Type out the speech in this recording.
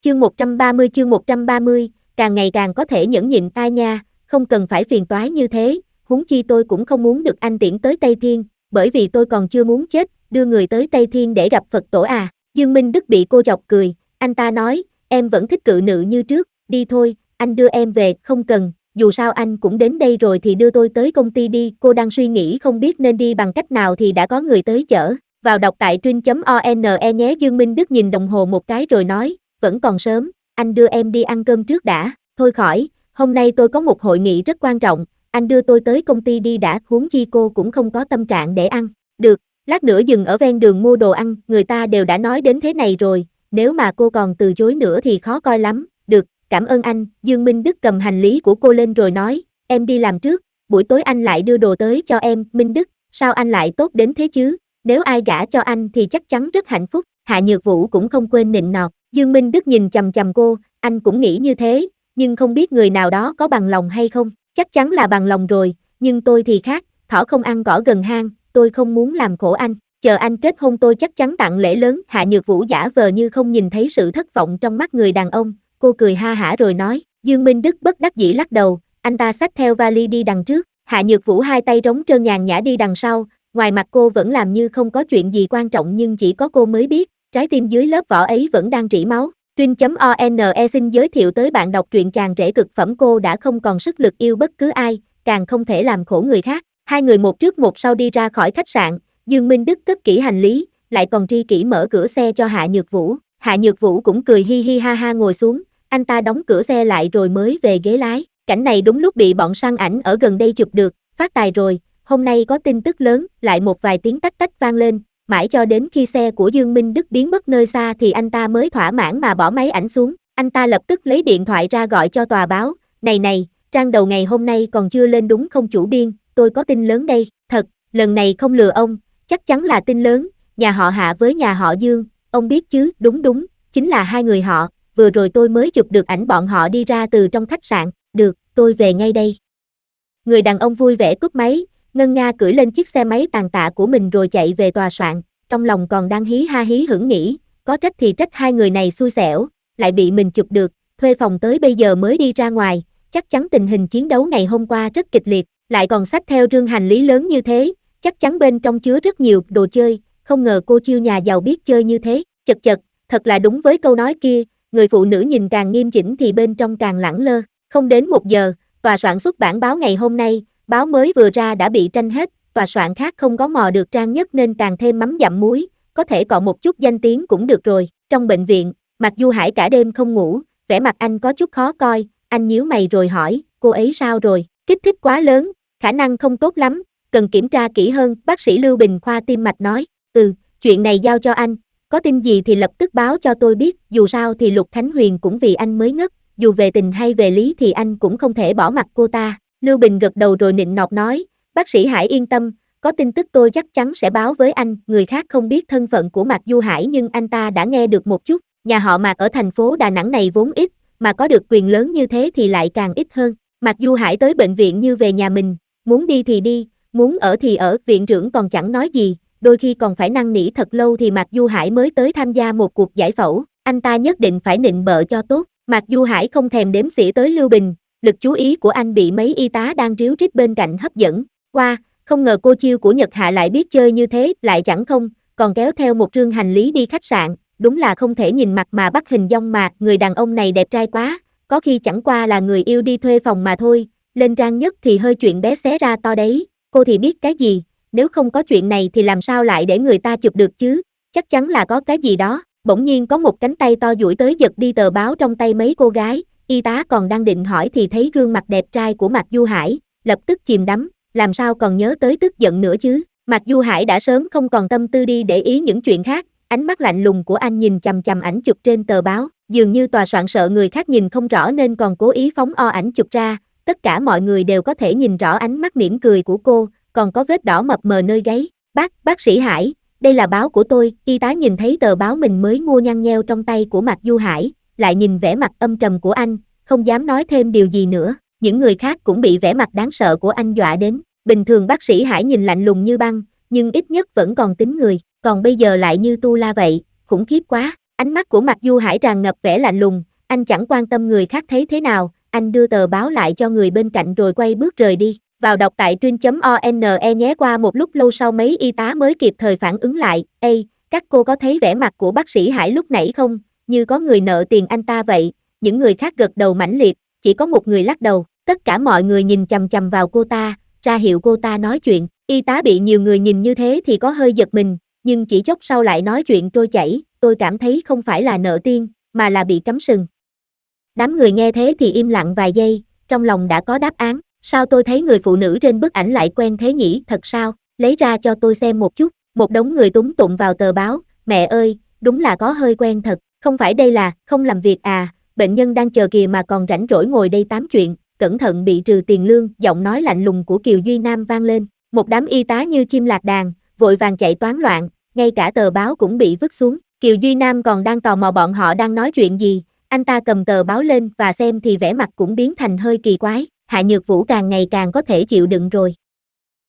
Chương 130, càng ngày càng có thể nhẫn nhịn ai nha, không cần phải phiền toái như thế, huống chi tôi cũng không muốn được anh tiễn tới Tây Thiên, bởi vì tôi còn chưa muốn chết, đưa người tới Tây Thiên để gặp Phật tổ à. Dương Minh Đức bị cô chọc cười, anh ta nói, em vẫn thích cự nữ như trước, đi thôi, anh đưa em về, không cần, dù sao anh cũng đến đây rồi thì đưa tôi tới công ty đi, cô đang suy nghĩ không biết nên đi bằng cách nào thì đã có người tới chở. Vào đọc tại truyện.one nhé. Dương Minh Đức nhìn đồng hồ một cái rồi nói, vẫn còn sớm, anh đưa em đi ăn cơm trước đã, thôi khỏi, hôm nay tôi có một hội nghị rất quan trọng, anh đưa tôi tới công ty đi đã, huống chi cô cũng không có tâm trạng để ăn, được, lát nữa dừng ở ven đường mua đồ ăn, người ta đều đã nói đến thế này rồi, nếu mà cô còn từ chối nữa thì khó coi lắm, được, cảm ơn anh, Dương Minh Đức cầm hành lý của cô lên rồi nói, em đi làm trước, buổi tối anh lại đưa đồ tới cho em, Minh Đức, sao anh lại tốt đến thế chứ, nếu ai gả cho anh thì chắc chắn rất hạnh phúc, Hạ Nhược Vũ cũng không quên nịnh nọt. Dương Minh Đức nhìn chằm chằm cô, anh cũng nghĩ như thế, nhưng không biết người nào đó có bằng lòng hay không, chắc chắn là bằng lòng rồi, nhưng tôi thì khác, thỏ không ăn cỏ gần hang, tôi không muốn làm khổ anh, chờ anh kết hôn tôi chắc chắn tặng lễ lớn, Hạ Nhược Vũ giả vờ như không nhìn thấy sự thất vọng trong mắt người đàn ông, cô cười ha hả rồi nói, Dương Minh Đức bất đắc dĩ lắc đầu, anh ta xách theo vali đi đằng trước, Hạ Nhược Vũ hai tay trống trơn nhàn nhã đi đằng sau, ngoài mặt cô vẫn làm như không có chuyện gì quan trọng nhưng chỉ có cô mới biết, trái tim dưới lớp vỏ ấy vẫn đang rỉ máu. Truyện.one xin giới thiệu tới bạn đọc truyện chàng rể cực phẩm cô đã không còn sức lực yêu bất cứ ai, càng không thể làm khổ người khác. Hai người một trước một sau đi ra khỏi khách sạn, Dương Minh Đức cất kỹ hành lý, lại còn tri kỷ mở cửa xe cho Hạ Nhược Vũ. Hạ Nhược Vũ cũng cười hi hi ha ha ngồi xuống, anh ta đóng cửa xe lại rồi mới về ghế lái. Cảnh này đúng lúc bị bọn săn ảnh ở gần đây chụp được, phát tài rồi, hôm nay có tin tức lớn, lại một vài tiếng tách tách vang lên. Mãi cho đến khi xe của Dương Minh Đức biến mất nơi xa thì anh ta mới thỏa mãn mà bỏ máy ảnh xuống, anh ta lập tức lấy điện thoại ra gọi cho tòa báo, này, trang đầu ngày hôm nay còn chưa lên đúng không chủ biên, tôi có tin lớn đây, thật, lần này không lừa ông, chắc chắn là tin lớn, nhà họ Hạ với nhà họ Dương, ông biết chứ, đúng, chính là hai người họ, vừa rồi tôi mới chụp được ảnh bọn họ đi ra từ trong khách sạn, được, tôi về ngay đây. Người đàn ông vui vẻ cúp máy, ngân nga cưỡi lên chiếc xe máy tàn tạ của mình rồi chạy về tòa soạn, trong lòng còn đang hí ha hí hửng nghĩ, có trách thì trách hai người này xui xẻo, lại bị mình chụp được, thuê phòng tới bây giờ mới đi ra ngoài, chắc chắn tình hình chiến đấu ngày hôm qua rất kịch liệt, lại còn xách theo rương hành lý lớn như thế, chắc chắn bên trong chứa rất nhiều đồ chơi, không ngờ cô chiêu nhà giàu biết chơi như thế, chật, thật là đúng với câu nói kia, người phụ nữ nhìn càng nghiêm chỉnh thì bên trong càng lẳng lơ, không đến 1 giờ, tòa soạn xuất bản báo ngày hôm nay, báo mới vừa ra đã bị tranh hết, tòa soạn khác không có mò được trang nhất nên càng thêm mắm dặm muối, có thể cọ một chút danh tiếng cũng được rồi. Trong bệnh viện, Mạc Du Hải cả đêm không ngủ, vẻ mặt anh có chút khó coi, anh nhíu mày rồi hỏi, cô ấy sao rồi, kích thích quá lớn, khả năng không tốt lắm, cần kiểm tra kỹ hơn, bác sĩ Lưu Bình khoa tim mạch nói, chuyện này giao cho anh, có tin gì thì lập tức báo cho tôi biết, dù sao thì Lục Khánh Huyền cũng vì anh mới ngất, dù về tình hay về lý thì anh cũng không thể bỏ mặc cô ta. Lưu Bình gật đầu rồi nịnh nọt nói, bác sĩ Hải yên tâm, có tin tức tôi chắc chắn sẽ báo với anh, người khác không biết thân phận của Mạc Du Hải nhưng anh ta đã nghe được một chút, nhà họ Mạc ở thành phố Đà Nẵng này vốn ít, mà có được quyền lớn như thế thì lại càng ít hơn. Mạc Du Hải tới bệnh viện như về nhà mình, muốn đi thì đi, muốn ở thì ở, viện trưởng còn chẳng nói gì, đôi khi còn phải năn nỉ thật lâu thì Mạc Du Hải mới tới tham gia một cuộc giải phẫu, anh ta nhất định phải nịnh bợ cho tốt, Mạc Du Hải không thèm đếm xỉa tới Lưu Bình. Lực chú ý của anh bị mấy y tá đang ríu rít bên cạnh hấp dẫn, không ngờ cô chiêu của Nhật Hạ lại biết chơi như thế, lại chẳng không, còn kéo theo một rương hành lý đi khách sạn, đúng là không thể nhìn mặt mà bắt hình dong mà, người đàn ông này đẹp trai quá, có khi chẳng qua là người yêu đi thuê phòng mà thôi, lên trang nhất thì hơi chuyện bé xé ra to đấy, cô thì biết cái gì, nếu không có chuyện này thì làm sao lại để người ta chụp được chứ, chắc chắn là có cái gì đó, bỗng nhiên có một cánh tay to duỗi tới giật đi tờ báo trong tay mấy cô gái. Y tá còn đang định hỏi thì thấy gương mặt đẹp trai của Mạc Du Hải, lập tức chìm đắm, làm sao còn nhớ tới tức giận nữa chứ. Mạc Du Hải đã sớm không còn tâm tư đi để ý những chuyện khác, ánh mắt lạnh lùng của anh nhìn chằm chằm ảnh chụp trên tờ báo, dường như tòa soạn sợ người khác nhìn không rõ nên còn cố ý phóng ảnh chụp ra, tất cả mọi người đều có thể nhìn rõ ánh mắt mỉm cười của cô, còn có vết đỏ mập mờ nơi gáy. Bác sĩ Hải, đây là báo của tôi, y tá nhìn thấy tờ báo mình mới mua nhăn nheo trong tay của Mạc Du Hải, lại nhìn vẻ mặt âm trầm của anh, không dám nói thêm điều gì nữa, những người khác cũng bị vẻ mặt đáng sợ của anh dọa đến, bình thường bác sĩ Hải nhìn lạnh lùng như băng, nhưng ít nhất vẫn còn tính người, còn bây giờ lại như tu la vậy, khủng khiếp quá, Ánh mắt của Mạc Du Hải tràn ngập vẻ lạnh lùng, anh chẳng quan tâm người khác thấy thế nào, anh đưa tờ báo lại cho người bên cạnh rồi quay bước rời đi. Vào đọc tại truyện.one nhé. Qua một lúc lâu sau mấy y tá mới kịp thời phản ứng lại. Ê, các cô có thấy vẻ mặt của bác sĩ Hải lúc nãy không? Như có người nợ tiền anh ta vậy. Những người khác gật đầu mãnh liệt, chỉ có một người lắc đầu. Tất cả mọi người nhìn chằm chằm vào cô ta, ra hiệu cô ta nói chuyện. Y tá bị nhiều người nhìn như thế thì có hơi giật mình, nhưng chỉ chốc sau lại nói chuyện trôi chảy. Tôi cảm thấy không phải là nợ tiền, mà là bị cắm sừng. Đám người nghe thế thì im lặng vài giây, trong lòng đã có đáp án. Sao tôi thấy người phụ nữ trên bức ảnh lại quen thế nhỉ? Thật sao? Lấy ra cho tôi xem một chút. Một đống người túm tụm vào tờ báo. Mẹ ơi, đúng là có hơi quen thật. Không phải đây là không làm việc à? Bệnh nhân đang chờ kìa mà còn rảnh rỗi ngồi đây tám chuyện. Cẩn thận bị trừ tiền lương. Giọng nói lạnh lùng của Kiều Duy Nam vang lên. Một đám y tá như chim lạc đàn, vội vàng chạy toán loạn, ngay cả tờ báo cũng bị vứt xuống. Kiều Duy Nam còn đang tò mò bọn họ đang nói chuyện gì. Anh ta cầm tờ báo lên và xem thì vẻ mặt cũng biến thành hơi kỳ quái. Hạ Nhược Vũ càng ngày càng có thể chịu đựng rồi.